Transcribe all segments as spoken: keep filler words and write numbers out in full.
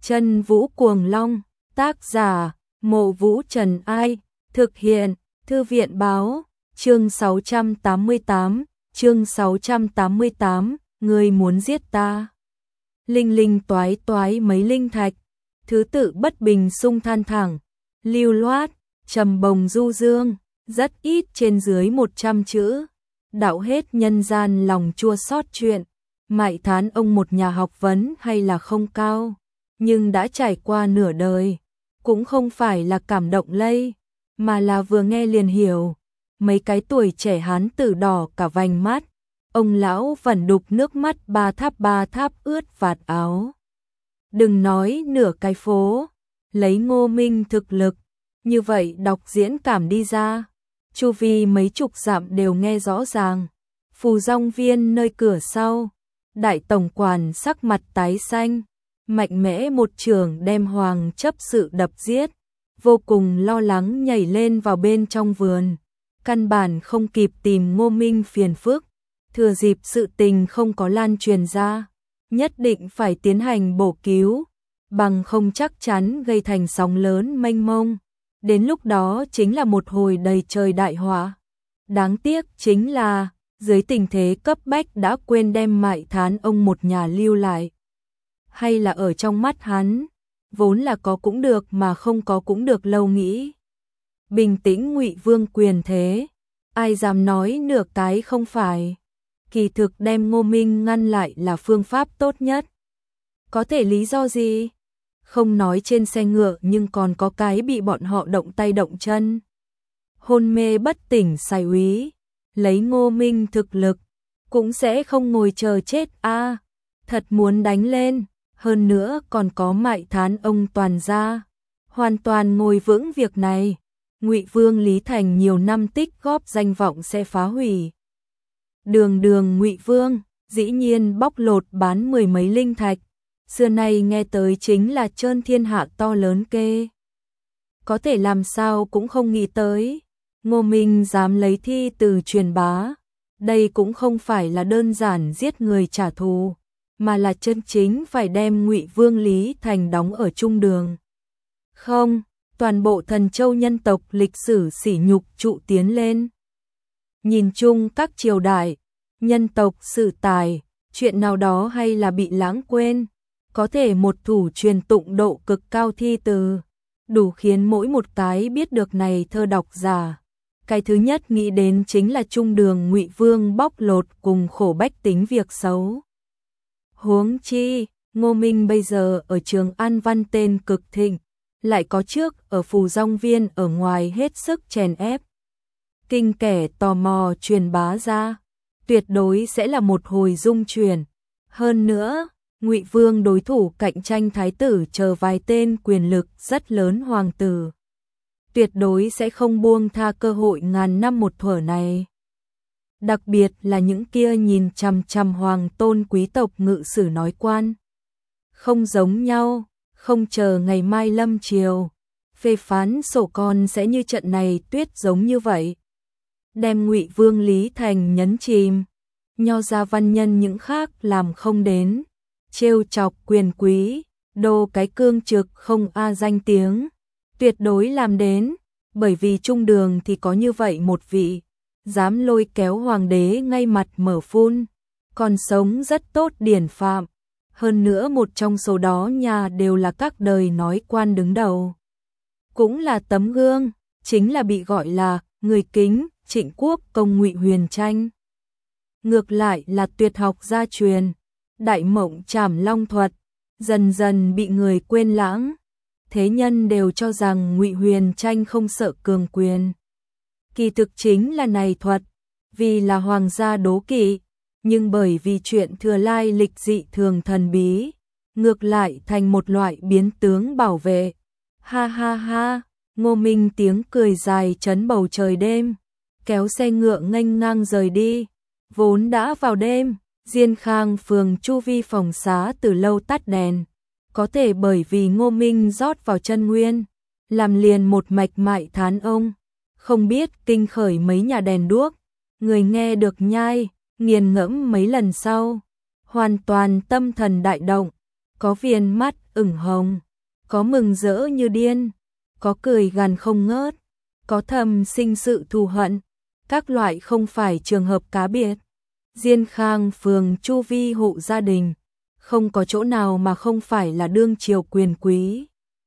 Chân Vũ Cuồng Long, tác giả, Mộ Vũ Trần Ai, thực hiện, Thư viện Báo, chương sáu trăm tám mươi tám, chương sáu trăm tám mươi tám, ngươi muốn giết ta. Linh linh toái toái mấy linh thạch, thứ tự bất bình sung than thẳng, lưu loát, trầm bồng du dương, rất ít trên dưới một trăm chữ, đạo hết nhân gian lòng chua xót chuyện. Mại Thán ông một nhà học vấn hay là không cao, nhưng đã trải qua nửa đời, cũng không phải là cảm động lây, mà là vừa nghe liền hiểu. Mấy cái tuổi trẻ hán tử đỏ cả vành mắt, ông lão vẩn đục nước mắt ba tháp ba tháp ướt vạt áo. Đừng nói nửa cái phố, lấy Ngô Minh thực lực, như vậy đọc diễn cảm đi ra, chu vi mấy chục dặm đều nghe rõ ràng. Phù Dong Viên nơi cửa sau, đại tổng quản sắc mặt tái xanh, mạnh mẽ một trường đem Hoàng chấp sự đập giết, vô cùng lo lắng nhảy lên vào bên trong vườn, căn bản không kịp tìm Ngô Minh phiền phức, thừa dịp sự tình không có lan truyền ra, nhất định phải tiến hành bổ cứu, bằng không chắc chắn gây thành sóng lớn mênh mông, đến lúc đó chính là một hồi đầy trời đại họa. Đáng tiếc chính là dưới tình thế cấp bách đã quên đem Mại Thán ông một nhà lưu lại. Hay là ở trong mắt hắn, vốn là có cũng được mà không có cũng được lâu nghĩ. Bình tĩnh Ngụy Vương quyền thế, ai dám nói nửa cái không phải. Kỳ thực đem Ngô Minh ngăn lại là phương pháp tốt nhất. Có thể lý do gì? Không nói trên xe ngựa nhưng còn có cái bị bọn họ động tay động chân. Hôn mê bất tỉnh sai úy, lấy Ngô Minh thực lực, cũng sẽ không ngồi chờ chết a à, thật muốn đánh lên, hơn nữa còn có Mại Thán ông toàn gia, hoàn toàn ngồi vững việc này. Ngụy Vương Lý Thành nhiều năm tích góp danh vọng sẽ phá hủy. Đường đường Ngụy Vương, dĩ nhiên bóc lột bán mười mấy linh thạch, xưa nay nghe tới chính là trơn thiên hạ to lớn kê. Có thể làm sao cũng không nghĩ tới, Ngô Minh dám lấy thi từ truyền bá, đây cũng không phải là đơn giản giết người trả thù, mà là chân chính phải đem Ngụy Vương Lý Thành đóng ở trung đường. Không, toàn bộ Thần Châu nhân tộc lịch sử sỉ nhục trụ tiến lên. Nhìn chung các triều đại, nhân tộc sử tài, chuyện nào đó hay là bị lãng quên, có thể một thủ truyền tụng độ cực cao thi từ, đủ khiến mỗi một cái biết được này thơ độc giả. Cái thứ nhất nghĩ đến chính là trung đường Ngụy Vương bóc lột cùng khổ bách tính việc xấu. Huống chi, Ngô Minh bây giờ ở Trường An Văn tên cực thịnh, lại có trước ở Phù Dong Viên ở ngoài hết sức chèn ép. Kinh kẻ tò mò truyền bá ra, tuyệt đối sẽ là một hồi dung chuyển. Hơn nữa, Ngụy Vương đối thủ cạnh tranh thái tử chờ vài tên quyền lực rất lớn hoàng tử, tuyệt đối sẽ không buông tha cơ hội ngàn năm một thuở này. Đặc biệt là những kia nhìn chằm chằm hoàng tôn quý tộc ngự sử nói quan. Không giống nhau, không chờ ngày mai lâm chiều, phê phán sổ con sẽ như trận này tuyết giống như vậy. Đem Ngụy Vương Lý Thành nhấn chìm, nho gia văn nhân những khác làm không đến, trêu chọc quyền quý, đô cái cương trực không a danh tiếng, tuyệt đối làm đến, bởi vì trung đường thì có như vậy một vị, dám lôi kéo hoàng đế ngay mặt mở phun, còn sống rất tốt điển phạm, hơn nữa một trong số đó nhà đều là các đời nói quan đứng đầu. Cũng là tấm gương, chính là bị gọi là người kính, Trịnh Quốc công Ngụy Huyền Tranh. Ngược lại là tuyệt học gia truyền, đại mộng trảm long thuật, dần dần bị người quên lãng. Thế nhân đều cho rằng Ngụy Huyền Tranh không sợ cường quyền. Kỳ thực chính là này thuật, vì là hoàng gia đố kỵ, nhưng bởi vì chuyện thừa lai lịch dị thường thần bí, ngược lại thành một loại biến tướng bảo vệ. Ha ha ha, Ngô Minh tiếng cười dài chấn bầu trời đêm, kéo xe ngựa nghênh ngang rời đi. Vốn đã vào đêm, Diên Khang phường chu vi phòng xá từ lâu tắt đèn, có thể bởi vì Ngô Minh rót vào chân nguyên, làm liền một mạch Mại Thán ông, không biết kinh khởi mấy nhà đèn đuốc, người nghe được nhai, nghiền ngẫm mấy lần sau, hoàn toàn tâm thần đại động, có viền mắt ửng hồng, có mừng rỡ như điên, có cười gằn không ngớt, có thầm sinh sự thù hận, các loại không phải trường hợp cá biệt. Diên Khang phường chu vi hộ gia đình, không có chỗ nào mà không phải là đương triều quyền quý.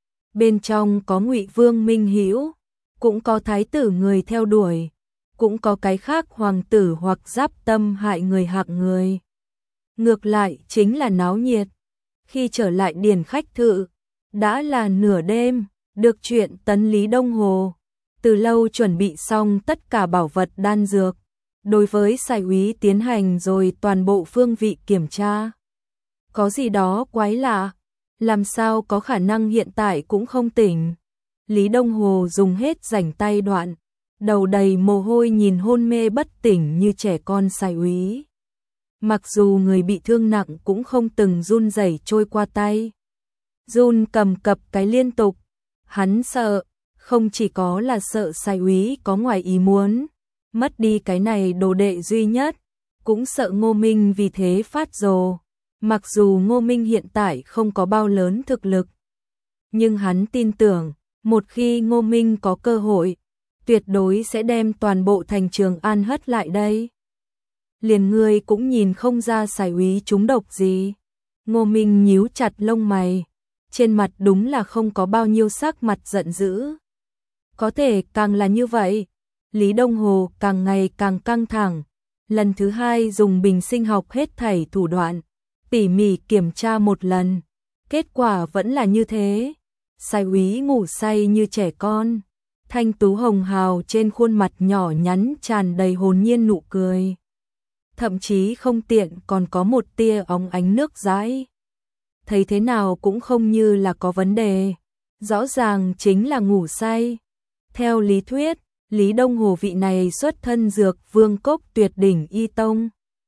Bên trong có Ngụy Vương Minh Hữu, cũng có thái tử người theo đuổi, cũng có cái khác hoàng tử hoặc giáp tâm hại người hạng người. Ngược lại chính là náo nhiệt. Khi trở lại điền khách thự, đã là nửa đêm, được chuyện tấn Lý Đông Hồ từ lâu chuẩn bị xong tất cả bảo vật đan dược, đối với sai úy tiến hành rồi toàn bộ phương vị kiểm tra. Có gì đó quái lạ, làm sao có khả năng hiện tại cũng không tỉnh. Lý Đông Hồ dùng hết rảnh tay đoạn, đầu đầy mồ hôi nhìn hôn mê bất tỉnh như trẻ con sai úy. Mặc dù người bị thương nặng cũng không từng run rẩy trôi qua tay. Run cầm cập cái liên tục, hắn sợ, không chỉ có là sợ sai úy có ngoài ý muốn, mất đi cái này đồ đệ duy nhất, cũng sợ Ngô Minh vì thế phát rồ. Mặc dù Ngô Minh hiện tại không có bao lớn thực lực, nhưng hắn tin tưởng, một khi Ngô Minh có cơ hội, tuyệt đối sẽ đem toàn bộ thành Trường An hất lại đây. Liền người cũng nhìn không ra sai úy trúng độc gì. Ngô Minh nhíu chặt lông mày, trên mặt đúng là không có bao nhiêu sắc mặt giận dữ. Có thể càng là như vậy, Lý Đông Hồ càng ngày càng căng thẳng, lần thứ hai dùng bình sinh học hết thảy thủ đoạn, tỉ mỉ kiểm tra một lần, kết quả vẫn là như thế. Sai úy ngủ say như trẻ con, thanh tú hồng hào trên khuôn mặt nhỏ nhắn tràn đầy hồn nhiên nụ cười. Thậm chí không tiện còn có một tia óng ánh nước dãi. Thấy thế nào cũng không như là có vấn đề, rõ ràng chính là ngủ say. Theo lý thuyết, Lý Đông Hồ vị này xuất thân dược vương cốc tuyệt đỉnh y tông.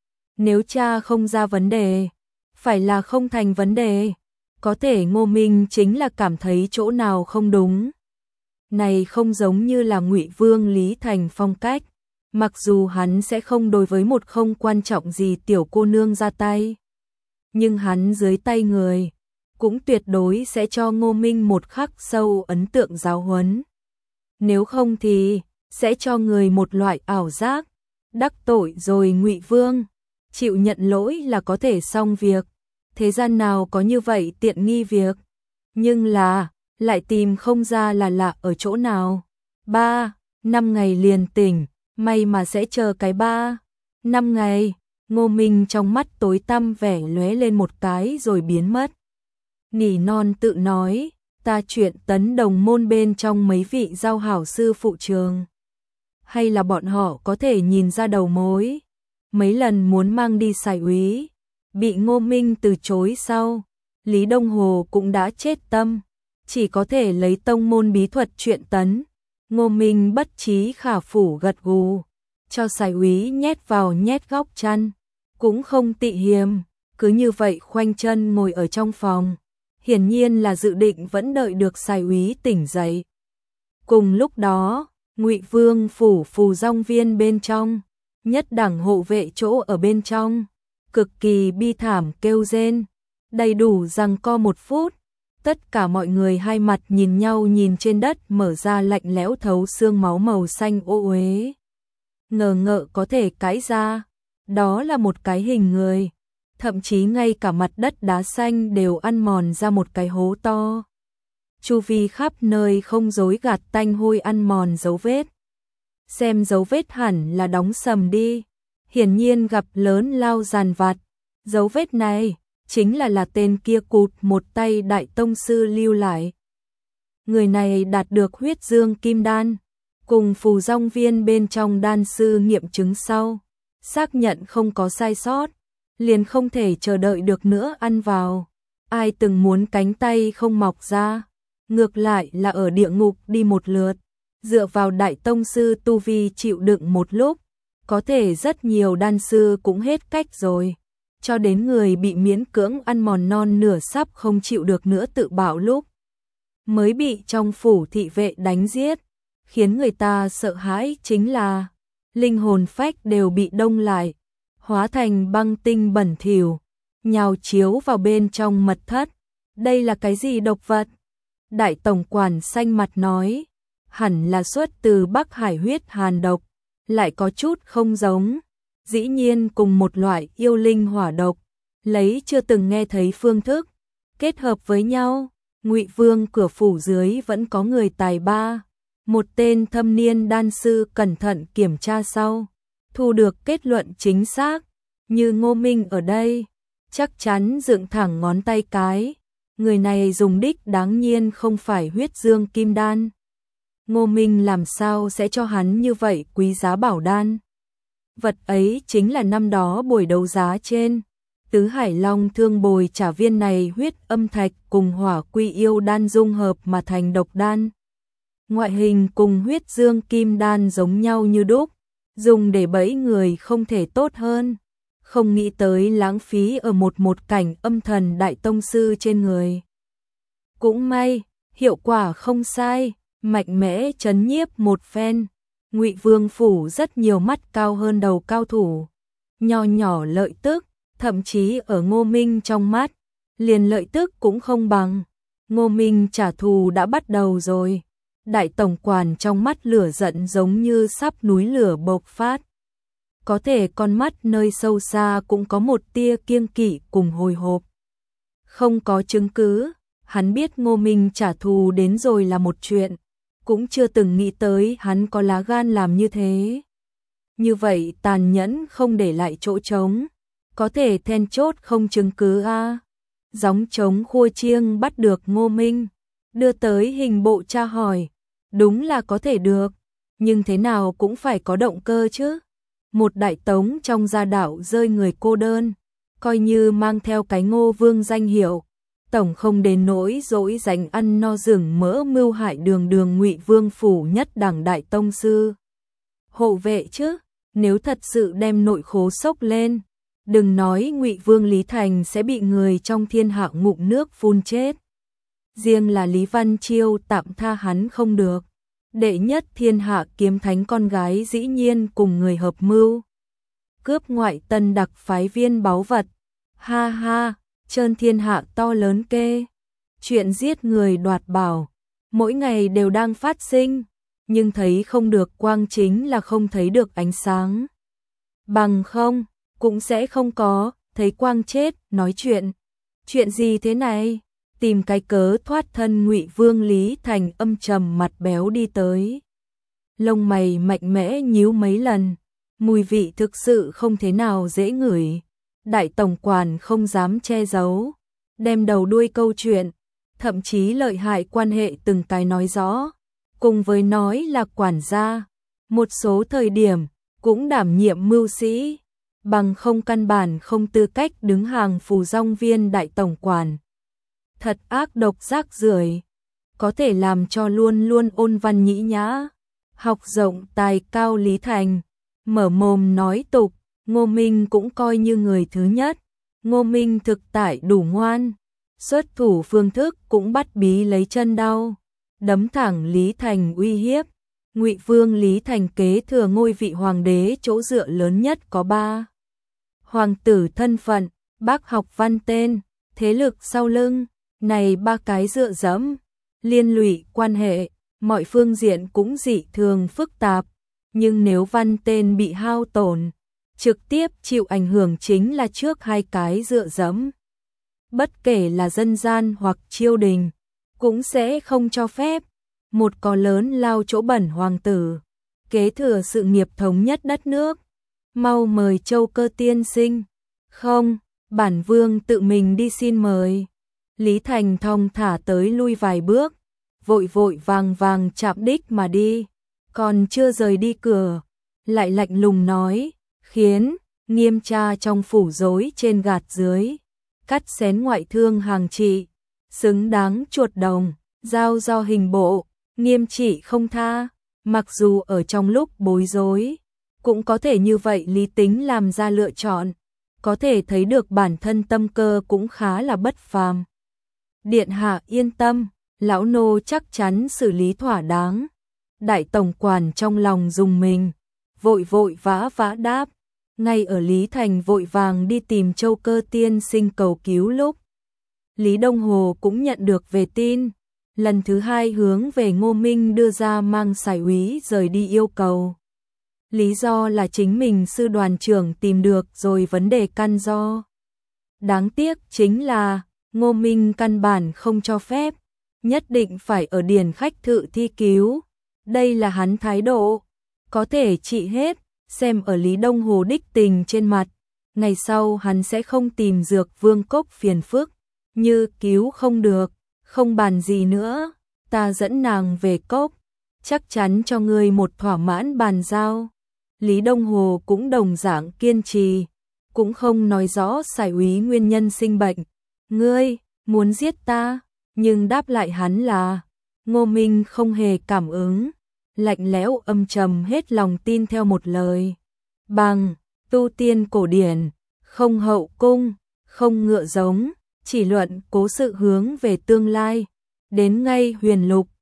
Nếu cha không ra vấn đề, phải là không thành vấn đề. Có thể Ngô Minh chính là cảm thấy chỗ nào không đúng. Này không giống như là Ngụy Vương Lý Thành phong cách. Mặc dù hắn sẽ không đối với một không quan trọng gì tiểu cô nương ra tay, nhưng hắn dưới tay người cũng tuyệt đối sẽ cho Ngô Minh một khắc sâu ấn tượng giáo huấn. Nếu không thì sẽ cho người một loại ảo giác, đắc tội rồi Ngụy Vương, chịu nhận lỗi là có thể xong việc. Thế gian nào có như vậy tiện nghi việc, nhưng là lại tìm không ra là lạ ở chỗ nào. Ba, năm ngày liền tỉnh, may mà sẽ chờ cái ba, năm ngày. Ngô Minh trong mắt tối tăm vẻ lóe lên một cái rồi biến mất. Nỉ non tự nói, ta chuyện tấn đồng môn bên trong mấy vị giao hảo sư phụ trường. Hay là bọn họ có thể nhìn ra đầu mối. Mấy lần muốn mang đi sai úy, bị Ngô Minh từ chối sau, Lý Đông Hồ cũng đã chết tâm, chỉ có thể lấy tông môn bí thuật chuyện tấn. Ngô Minh bất trí khả phủ gật gù, cho sai úy nhét vào nhét góc chăn, cũng không tị hiềm, cứ như vậy khoanh chân ngồi ở trong phòng, hiển nhiên là dự định vẫn đợi được sai úy tỉnh dậy. Cùng lúc đó, Ngụy Vương phủ Phù Dong Viên bên trong, nhất đẳng hộ vệ chỗ ở bên trong, cực kỳ bi thảm kêu rên, đầy đủ giằng co một phút. Tất cả mọi người hai mặt nhìn nhau nhìn trên đất mở ra lạnh lẽo thấu xương máu màu xanh ô uế. Ngờ ngợ có thể cãi ra, đó là một cái hình người, thậm chí ngay cả mặt đất đá xanh đều ăn mòn ra một cái hố to. Chu vi khắp nơi không dối gạt tanh hôi ăn mòn dấu vết. Xem dấu vết hẳn là đóng sầm đi, hiển nhiên gặp lớn lao giàn vặt. Dấu vết này chính là là tên kia cụt một tay đại tông sư lưu lại. Người này đạt được huyết dương kim đan, cùng Phù Dong Viên bên trong đan sư nghiệm chứng sau, xác nhận không có sai sót, liền không thể chờ đợi được nữa ăn vào. Ai từng muốn cánh tay không mọc ra, ngược lại là ở địa ngục đi một lượt, dựa vào đại tông sư tu vi chịu đựng một lúc, có thể rất nhiều đan sư cũng hết cách rồi. Cho đến người bị miễn cưỡng ăn mòn non nửa sắp không chịu được nữa tự bạo lúc, mới bị trong phủ thị vệ đánh giết. Khiến người ta sợ hãi chính là linh hồn phách đều bị đông lại, hóa thành băng tinh bẩn thỉu, nhào chiếu vào bên trong mật thất. Đây là cái gì độc vật? Đại tổng quản xanh mặt nói, hẳn là xuất từ Bắc Hải huyết hàn độc, lại có chút không giống, dĩ nhiên cùng một loại yêu linh hỏa độc, lấy chưa từng nghe thấy phương thức, kết hợp với nhau. Ngụy Vương cửa phủ dưới vẫn có người tài ba, một tên thâm niên đan sư cẩn thận kiểm tra sau, thu được kết luận chính xác, như Ngô Minh ở đây, chắc chắn dựng thẳng ngón tay cái, người này dùng đích đáng nhiên không phải huyết dương kim đan. Ngô Minh làm sao sẽ cho hắn như vậy quý giá bảo đan? Vật ấy chính là năm đó buổi đấu giá trên Tứ Hải Long Thương bồi trả viên này huyết âm thạch cùng hỏa quy yêu đan dung hợp mà thành độc đan. Ngoại hình cùng huyết dương kim đan giống nhau như đúc, dùng để bẫy người không thể tốt hơn. Không nghĩ tới lãng phí ở một một cảnh âm thần đại tông sư trên người. Cũng may, hiệu quả không sai, mạnh mẽ chấn nhiếp một phen. Ngụy Vương phủ rất nhiều mắt cao hơn đầu cao thủ, nho nhỏ lợi tức, thậm chí ở Ngô Minh trong mắt, liền lợi tức cũng không bằng. Ngô Minh trả thù đã bắt đầu rồi. Đại tổng quản trong mắt lửa giận giống như sắp núi lửa bộc phát. Có thể con mắt nơi sâu xa cũng có một tia kiêng kỵ cùng hồi hộp. Không có chứng cứ, hắn biết Ngô Minh trả thù đến rồi là một chuyện, cũng chưa từng nghĩ tới hắn có lá gan làm như thế. Như vậy tàn nhẫn không để lại chỗ trống, có thể then chốt không chứng cứ a. À. Gióng trống khua chiêng bắt được Ngô Minh, đưa tới hình bộ tra hỏi, đúng là có thể được, nhưng thế nào cũng phải có động cơ chứ. Một đại tống trong gia đạo rơi người cô đơn, coi như mang theo cái Ngô Vương danh hiệu, tổng không đến nỗi dỗi dành ăn no rừng mỡ mưu hại đường đường Ngụy Vương phủ nhất đẳng đại tông sư. Hộ vệ chứ, nếu thật sự đem nội khố sốc lên, đừng nói Ngụy Vương Lý Thành sẽ bị người trong thiên hạ ngụm nước phun chết. Riêng là Lý Văn Chiêu tạm tha hắn không được. Đệ nhất thiên hạ kiếm thánh con gái dĩ nhiên cùng người hợp mưu cướp ngoại tân đặc phái viên báu vật. Ha ha, trơn thiên hạ to lớn kê. Chuyện giết người đoạt bảo, mỗi ngày đều đang phát sinh, nhưng thấy không được quang chính là không thấy được ánh sáng. Bằng không, cũng sẽ không có, thấy quang chết, nói chuyện. Chuyện gì thế này? Tìm cái cớ thoát thân. Ngụy Vương Lý Thành âm trầm mặt béo đi tới. Lông mày mạnh mẽ nhíu mấy lần, mùi vị thực sự không thế nào dễ ngửi. Đại tổng quản không dám che giấu, đem đầu đuôi câu chuyện, thậm chí lợi hại quan hệ từng cái nói rõ, cùng với nói là quản gia, một số thời điểm cũng đảm nhiệm mưu sĩ, bằng không căn bản không tư cách đứng hàng phù dong viên đại tổng quản. Thật ác độc rác rưởi, có thể làm cho luôn luôn ôn văn nhĩ nhã, học rộng tài cao Lý Thành, mở mồm nói tục. Ngô Minh cũng coi như người thứ nhất. Ngô Minh thực tại đủ ngoan, xuất thủ phương thức cũng bắt bí lấy chân đau, đấm thẳng Lý Thành uy hiếp. Ngụy Vương Lý Thành kế thừa ngôi vị hoàng đế, chỗ dựa lớn nhất có ba. Hoàng tử thân phận, bác học văn tên, thế lực sau lưng, này ba cái dựa dẫm, liên lụy quan hệ, mọi phương diện cũng dị thường phức tạp, nhưng nếu văn tên bị hao tổn, trực tiếp chịu ảnh hưởng chính là trước hai cái dựa dẫm. Bất kể là dân gian hoặc triều đình, cũng sẽ không cho phép một cò lớn lao chỗ bẩn hoàng tử kế thừa sự nghiệp thống nhất đất nước. Mau mời Châu Cơ tiên sinh. Không, bản vương tự mình đi xin mời. Lý Thành thong thả tới lui vài bước, vội vội vàng vàng chạm đích mà đi, còn chưa rời đi cửa, lại lạnh lùng nói, khiến Nghiêm tra trong phủ rối trên gạt dưới, cắt xén ngoại thương hàng trị, xứng đáng chuột đồng, giao do hình bộ, nghiêm trị không tha. Mặc dù ở trong lúc bối rối, cũng có thể như vậy lý tính làm ra lựa chọn, có thể thấy được bản thân tâm cơ cũng khá là bất phàm. Điện hạ yên tâm, lão nô chắc chắn xử lý thỏa đáng. Đại tổng quản trong lòng dùng mình, vội vội vã vã đáp. Ngay ở Lý Thành vội vàng đi tìm Châu Cơ tiên sinh cầu cứu lúc, Lý Đông Hồ cũng nhận được về tin, lần thứ hai hướng về Ngô Minh đưa ra mang Sải úy rời đi yêu cầu. Lý do là chính mình sư đoàn trưởng tìm được rồi vấn đề căn do. Đáng tiếc chính là Ngô Minh căn bản không cho phép, nhất định phải ở điền khách thự thi cứu. Đây là hắn thái độ, có thể trị hết, xem ở Lý Đông Hồ đích tình trên mặt. Ngày sau hắn sẽ không tìm dược vương cốc phiền phức, như cứu không được, không bàn gì nữa, ta dẫn nàng về cốc, chắc chắn cho ngươi một thỏa mãn bàn giao. Lý Đông Hồ cũng đồng dạng kiên trì, cũng không nói rõ Sải úy nguyên nhân sinh bệnh. Ngươi, muốn giết ta, nhưng đáp lại hắn là, Ngô Minh không hề cảm ứng, lạnh lẽo âm trầm hết lòng tin theo một lời. Bằng, tu tiên cổ điển, không hậu cung, không ngựa giống, chỉ luận cố sự hướng về tương lai. Đến ngay huyền lục,